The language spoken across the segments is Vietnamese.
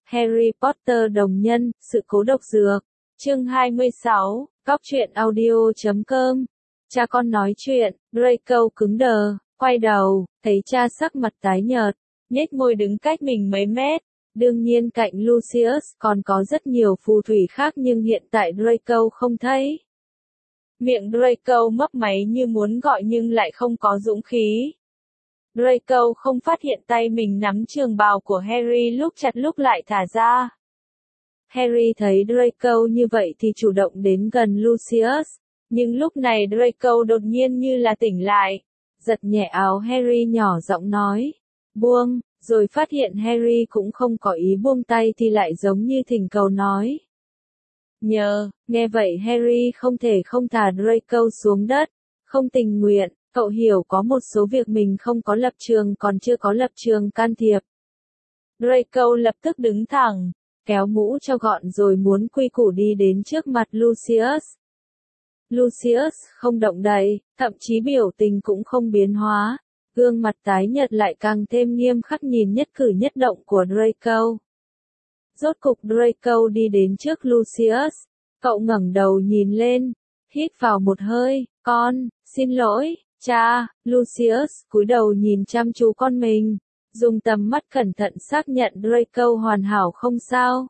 Harry Potter đồng nhân, sự cố độc dược. Chương 26, Góc truyện audio.com. Cha con nói chuyện, Draco cứng đờ, quay đầu, thấy cha sắc mặt tái nhợt, nhếch môi đứng cách mình mấy mét. Đương nhiên cạnh Lucius còn có rất nhiều phù thủy khác nhưng hiện tại Draco không thấy. Miệng Draco mấp máy như muốn gọi nhưng lại không có dũng khí. Draco không phát hiện tay mình nắm trường bào của Harry lúc chặt lúc lại thả ra. Harry thấy Draco như vậy thì chủ động đến gần Lucius, nhưng lúc này Draco đột nhiên như là tỉnh lại, giật nhẹ áo Harry nhỏ giọng nói, buông, rồi phát hiện Harry cũng không có ý buông tay thì lại giống như thỉnh cầu nói. Nhờ, nghe vậy Harry không thể không thả Draco xuống đất, không tình nguyện, cậu hiểu có một số việc mình không có lập trường còn chưa có lập trường can thiệp. Draco lập tức đứng thẳng, kéo mũ cho gọn rồi muốn quy củ đi đến trước mặt Lucius. Lucius không động đậy, thậm chí biểu tình cũng không biến hóa, gương mặt tái nhợt lại càng thêm nghiêm khắc nhìn nhất cử nhất động của Draco. Rốt cục Draco đi đến trước Lucius, cậu ngẩng đầu nhìn lên, hít vào một hơi, con, xin lỗi, cha. Lucius cúi đầu nhìn chăm chú con mình, dùng tầm mắt cẩn thận xác nhận Draco hoàn hảo không sao.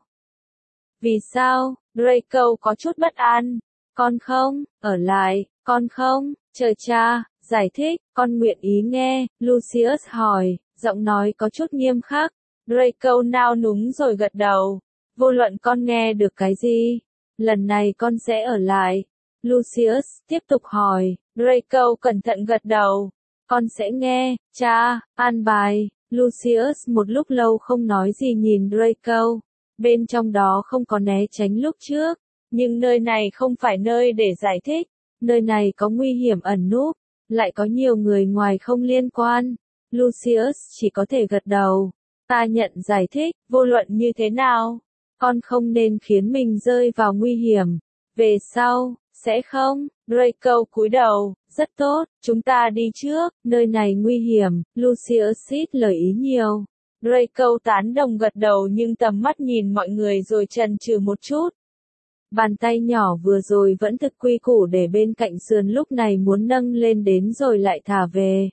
Vì sao? Draco có chút bất an. Con không, ở lại, con không, chờ cha, giải thích, con nguyện ý nghe, Lucius hỏi, giọng nói có chút nghiêm khắc. Draco nao núng rồi gật đầu. Vô luận con nghe được cái gì, lần này con sẽ ở lại. Lucius tiếp tục hỏi, Draco cẩn thận gật đầu. Con sẽ nghe, cha, an bài. Lucius một lúc lâu không nói gì nhìn Draco. Bên trong đó không có né tránh lúc trước. Nhưng nơi này không phải nơi để giải thích. Nơi này có nguy hiểm ẩn núp. Lại có nhiều người ngoài không liên quan. Lucius chỉ có thể gật đầu. Ta nhận giải thích, vô luận như thế nào. Con không nên khiến mình rơi vào nguy hiểm. Về sau, sẽ không. Draco cúi đầu, rất tốt, chúng ta đi trước, nơi này nguy hiểm. Lucius ít lời ý nhiều. Draco tán đồng gật đầu nhưng tầm mắt nhìn mọi người rồi chần chừ một chút. Bàn tay nhỏ vừa rồi vẫn thực quy củ để bên cạnh sườn lúc này muốn nâng lên đến rồi lại thả về.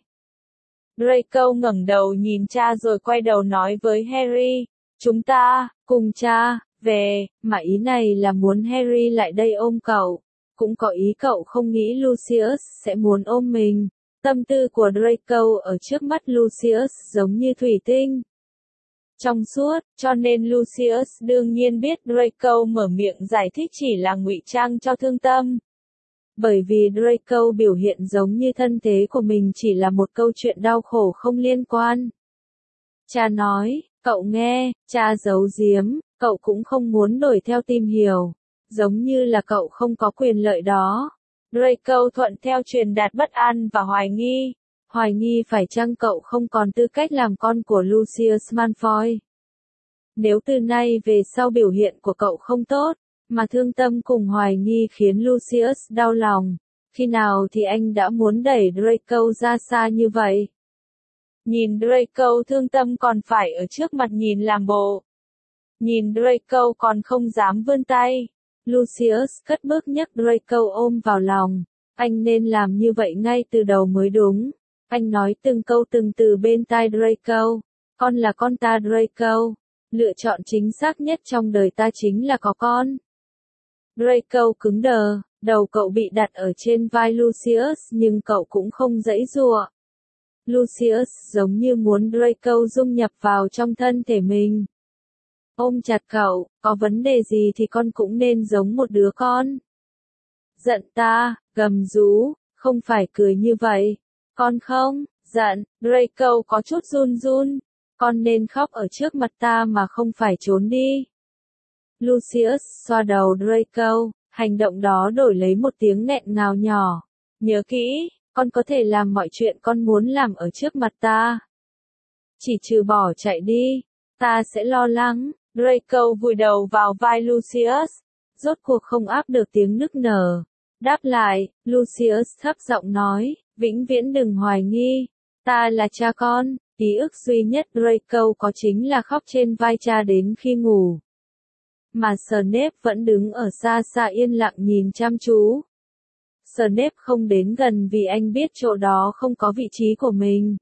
Draco ngẩng đầu nhìn cha rồi quay đầu nói với Harry, chúng ta, cùng cha, về, mà ý này là muốn Harry lại đây ôm cậu. Cũng có ý cậu không nghĩ Lucius sẽ muốn ôm mình. Tâm tư của Draco ở trước mắt Lucius giống như thủy tinh. Trong suốt, cho nên Lucius đương nhiên biết Draco mở miệng giải thích chỉ là ngụy trang cho thương tâm. Bởi vì Draco biểu hiện giống như thân thế của mình chỉ là một câu chuyện đau khổ không liên quan. Cha nói, cậu nghe, cha giấu giếm, cậu cũng không muốn đuổi theo tìm hiểu. Giống như là cậu không có quyền lợi đó. Draco thuận theo truyền đạt bất an và hoài nghi. Hoài nghi phải chăng cậu không còn tư cách làm con của Lucius Malfoy. Nếu từ nay về sau biểu hiện của cậu không tốt, mà thương tâm cùng hoài nghi khiến Lucius đau lòng, khi nào thì anh đã muốn đẩy Draco ra xa như vậy? Nhìn Draco thương tâm còn phải ở trước mặt nhìn làm bộ. Nhìn Draco còn không dám vươn tay. Lucius cất bước nhấc Draco ôm vào lòng. Anh nên làm như vậy ngay từ đầu mới đúng. Anh nói từng câu từng từ bên tai Draco. Con là con ta Draco. Lựa chọn chính xác nhất trong đời ta chính là có con. Draco cứng đờ, đầu cậu bị đặt ở trên vai Lucius nhưng cậu cũng không giãy giụa. Lucius giống như muốn Draco dung nhập vào trong thân thể mình. Ôm chặt cậu, có vấn đề gì thì con cũng nên giống một đứa con. Giận ta, gầm rú, không phải cười như vậy. Con không, giận, Draco có chút run run. Con nên khóc ở trước mặt ta mà không phải trốn đi. Lucius xoa đầu Draco, hành động đó đổi lấy một tiếng nghẹn ngào nhỏ. Nhớ kỹ, con có thể làm mọi chuyện con muốn làm ở trước mặt ta. Chỉ trừ bỏ chạy đi, ta sẽ lo lắng. Draco vùi đầu vào vai Lucius, rốt cuộc không áp được tiếng nức nở. Đáp lại, Lucius thấp giọng nói, vĩnh viễn đừng hoài nghi, ta là cha con, Ký ức duy nhất Draco có chính là khóc trên vai cha đến khi ngủ. Mà Snape vẫn đứng ở xa xa yên lặng nhìn chăm chú. Snape không đến gần vì anh biết chỗ đó không có vị trí của mình.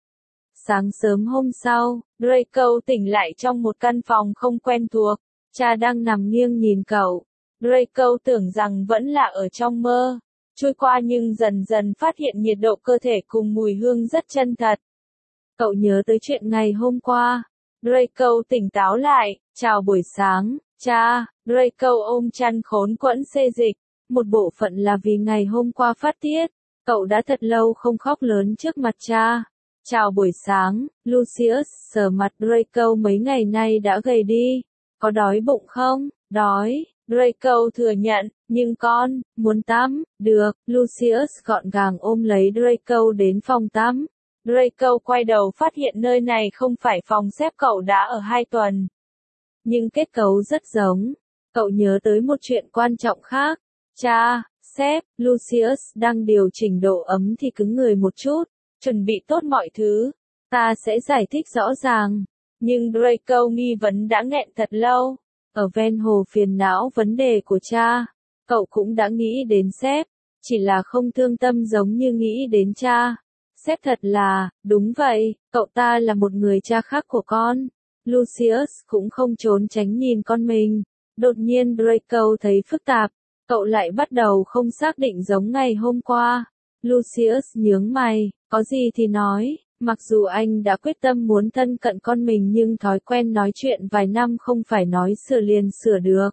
Sáng sớm hôm sau, Draco tỉnh lại trong một căn phòng không quen thuộc. Cha đang nằm nghiêng nhìn cậu. Draco tưởng rằng vẫn là ở trong mơ. Trôi qua nhưng dần dần phát hiện nhiệt độ cơ thể cùng mùi hương rất chân thật. Cậu nhớ tới chuyện ngày hôm qua. Draco tỉnh táo lại. Chào buổi sáng, cha. Draco ôm chăn khốn quẫn xê dịch. Một bộ phận là vì ngày hôm qua phát tiết. Cậu đã thật lâu không khóc lớn trước mặt cha. Chào buổi sáng, Lucius sờ mặt Draco mấy ngày nay đã gầy đi. Có đói bụng không? Đói. Draco thừa nhận, nhưng con, muốn tắm, được. Lucius gọn gàng ôm lấy Draco đến phòng tắm. Draco quay đầu phát hiện nơi này không phải phòng xếp cậu đã ở 2 tuần. Nhưng kết cấu rất giống. Cậu nhớ tới một chuyện quan trọng khác. Cha, sếp, Lucius đang điều chỉnh độ ấm thì cứng người một chút. Chuẩn bị tốt mọi thứ. Ta sẽ giải thích rõ ràng. Nhưng Draco nghi vấn đã nghẹn thật lâu. Ở ven hồ phiền não vấn đề của cha. Cậu cũng đã nghĩ đến sếp. Chỉ là không thương tâm giống như nghĩ đến cha. Sếp thật là, đúng vậy, cậu ta là một người cha khác của con. Lucius cũng không trốn tránh nhìn con mình. Đột nhiên Draco thấy phức tạp. Cậu lại bắt đầu không xác định giống ngày hôm qua. Lucius nhướng mày, có gì thì nói. Mặc dù anh đã quyết tâm muốn thân cận con mình nhưng thói quen nói chuyện vài năm không phải nói sửa liền sửa được.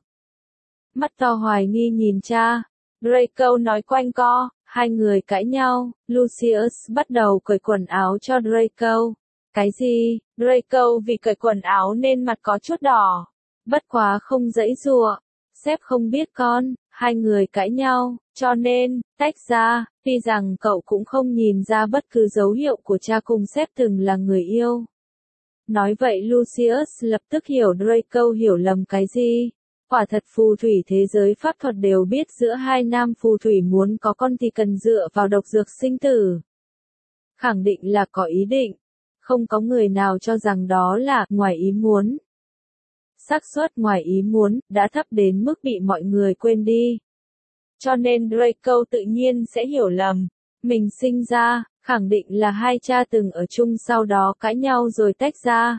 Mắt to hoài nghi nhìn cha. Draco nói quanh co, hai người cãi nhau. Lucius bắt đầu cởi quần áo cho Draco. Cái gì? Draco vì cởi quần áo nên mặt có chút đỏ. Bất quá không giãy giụa. Sếp không biết con. Hai người cãi nhau, cho nên, tách ra, tuy rằng cậu cũng không nhìn ra bất cứ dấu hiệu của cha cùng sếp từng là người yêu. Nói vậy Lucius lập tức hiểu Draco hiểu lầm cái gì. Quả thật phù thủy thế giới pháp thuật đều biết giữa hai nam phù thủy muốn có con thì cần dựa vào độc dược sinh tử. Khẳng định là có ý định. Không có người nào cho rằng đó là ngoài ý muốn. Xác suất ngoài ý muốn đã thấp đến mức bị mọi người quên đi. Cho nên Draco tự nhiên sẽ hiểu lầm. Mình sinh ra, khẳng định là hai cha từng ở chung sau đó cãi nhau rồi tách ra.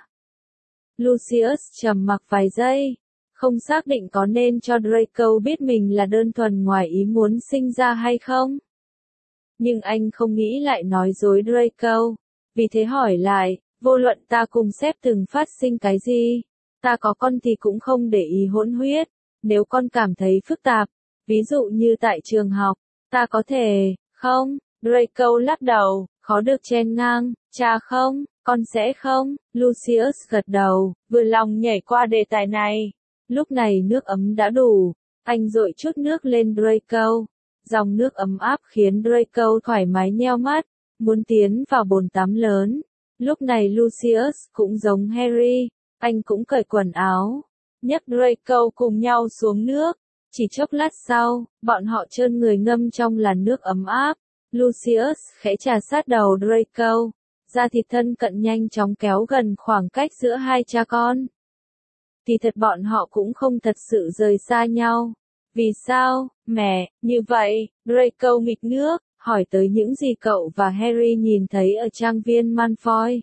Lucius trầm mặc vài giây. Không xác định có nên cho Draco biết mình là đơn thuần ngoài ý muốn sinh ra hay không. Nhưng anh không nghĩ lại nói dối Draco. Vì thế hỏi lại, vô luận ta cùng sếp từng phát sinh cái gì. Ta có con thì cũng không để ý hỗn huyết. Nếu con cảm thấy phức tạp, ví dụ như tại trường học, ta có thể, không? Draco lắc đầu, khó được chen ngang, cha không, con sẽ không? Lucius gật đầu, vừa lòng nhảy qua đề tài này. Lúc này nước ấm đã đủ, anh dội chút nước lên Draco. Dòng nước ấm áp khiến Draco thoải mái nheo mắt, muốn tiến vào bồn tắm lớn. Lúc này Lucius cũng giống Harry. Anh cũng cởi quần áo, nhấc Draco cùng nhau xuống nước. Chỉ chốc lát sau, bọn họ trơn người ngâm trong làn nước ấm áp. Lucius khẽ chà sát đầu Draco. Da thịt thân cận nhanh chóng kéo gần khoảng cách giữa hai cha con. Thì thật bọn họ cũng không thật sự rời xa nhau. Vì sao, mẹ, như vậy? Draco nghịch nước, hỏi tới những gì cậu và Harry nhìn thấy ở trang viên Malfoy.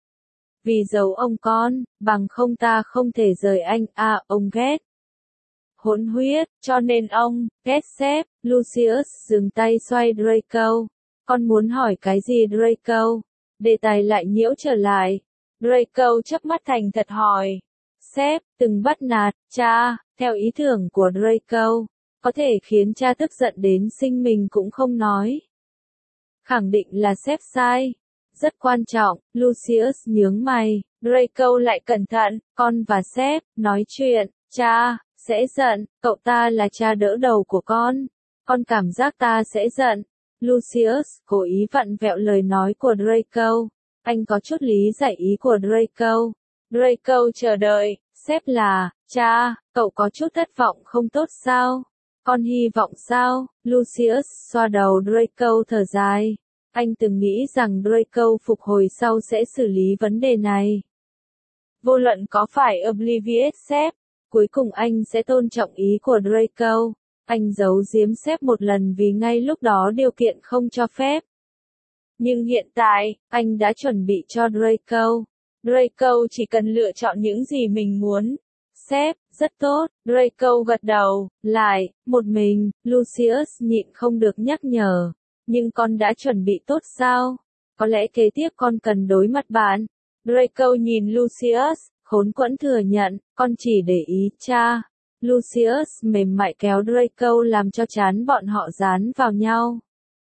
Vì giấu ông con, bằng không ta không thể rời anh, ông ghét. Hỗn huyết, cho nên ông, ghét sếp. Lucius dừng tay xoay Draco. Con muốn hỏi cái gì Draco? Đề tài lại nhiễu trở lại. Draco chớp mắt thành thật hỏi. Sếp, từng bắt nạt, cha, theo ý tưởng của Draco, có thể khiến cha tức giận đến sinh mình cũng không nói. Khẳng định là sếp sai. Rất quan trọng, Lucius nhướng mày, Draco lại cẩn thận, con và sếp, nói chuyện, cha, sẽ giận, cậu ta là cha đỡ đầu của con cảm giác ta sẽ giận. Lucius cố ý vặn vẹo lời nói của Draco, anh có chút lý giải ý của Draco. Draco chờ đợi, sếp là, cha, cậu có chút thất vọng không tốt sao? Con hy vọng sao? Lucius xoa đầu Draco thở dài. Anh từng nghĩ rằng Draco phục hồi sau sẽ xử lý vấn đề này. Vô luận có phải Oblivious sếp, cuối cùng anh sẽ tôn trọng ý của Draco. Anh giấu giếm sếp một lần vì ngay lúc đó điều kiện không cho phép. Nhưng hiện tại, anh đã chuẩn bị cho Draco. Draco chỉ cần lựa chọn những gì mình muốn. Sếp, rất tốt, Draco gật đầu, lại, một mình, Lucius nhịn không được nhắc nhở. Nhưng con đã chuẩn bị tốt sao? Có lẽ kế tiếp con cần đối mặt bạn. Draco nhìn Lucius, khốn quẫn thừa nhận, con chỉ để ý cha. Lucius mềm mại kéo Draco làm cho trán bọn họ dán vào nhau.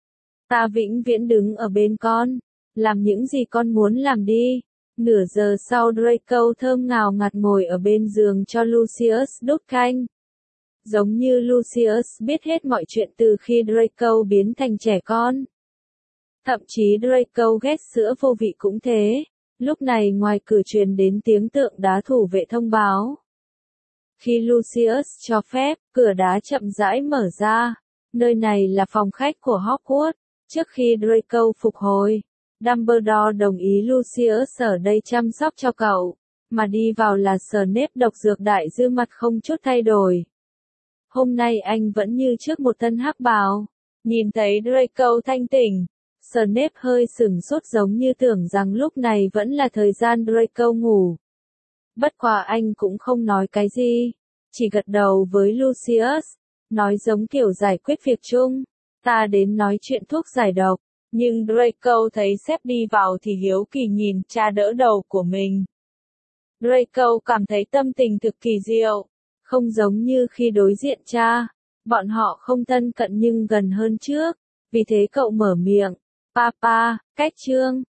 Ta vĩnh viễn đứng ở bên con. Làm những gì con muốn làm đi. Nửa giờ sau Draco thơm ngào ngạt ngồi ở bên giường cho Lucius đút canh. Giống như Lucius biết hết mọi chuyện từ khi Draco biến thành trẻ con. Thậm chí Draco ghét sữa vô vị cũng thế. Lúc này ngoài cửa truyền đến tiếng tượng đá thủ vệ thông báo. Khi Lucius cho phép, cửa đá chậm rãi mở ra. Nơi này là phòng khách của Hogwarts. Trước khi Draco phục hồi, Dumbledore đồng ý Lucius ở đây chăm sóc cho cậu, mà đi vào là Snape độc dược đại dư mặt không chút thay đổi. Hôm nay anh vẫn như trước một thân hắc bào. Nhìn thấy Draco thanh tỉnh, Snape hơi sửng sốt giống như tưởng rằng lúc này vẫn là thời gian Draco ngủ. Bất quá anh cũng không nói cái gì, chỉ gật đầu với Lucius, nói giống kiểu giải quyết việc chung. Ta đến nói chuyện thuốc giải độc, nhưng Draco thấy sếp đi vào thì hiếu kỳ nhìn cha đỡ đầu của mình. Draco cảm thấy tâm tình thực kỳ diệu, không giống như khi đối diện cha. Bọn họ không thân cận nhưng gần hơn trước, vì thế cậu mở miệng. Papa, cách chương.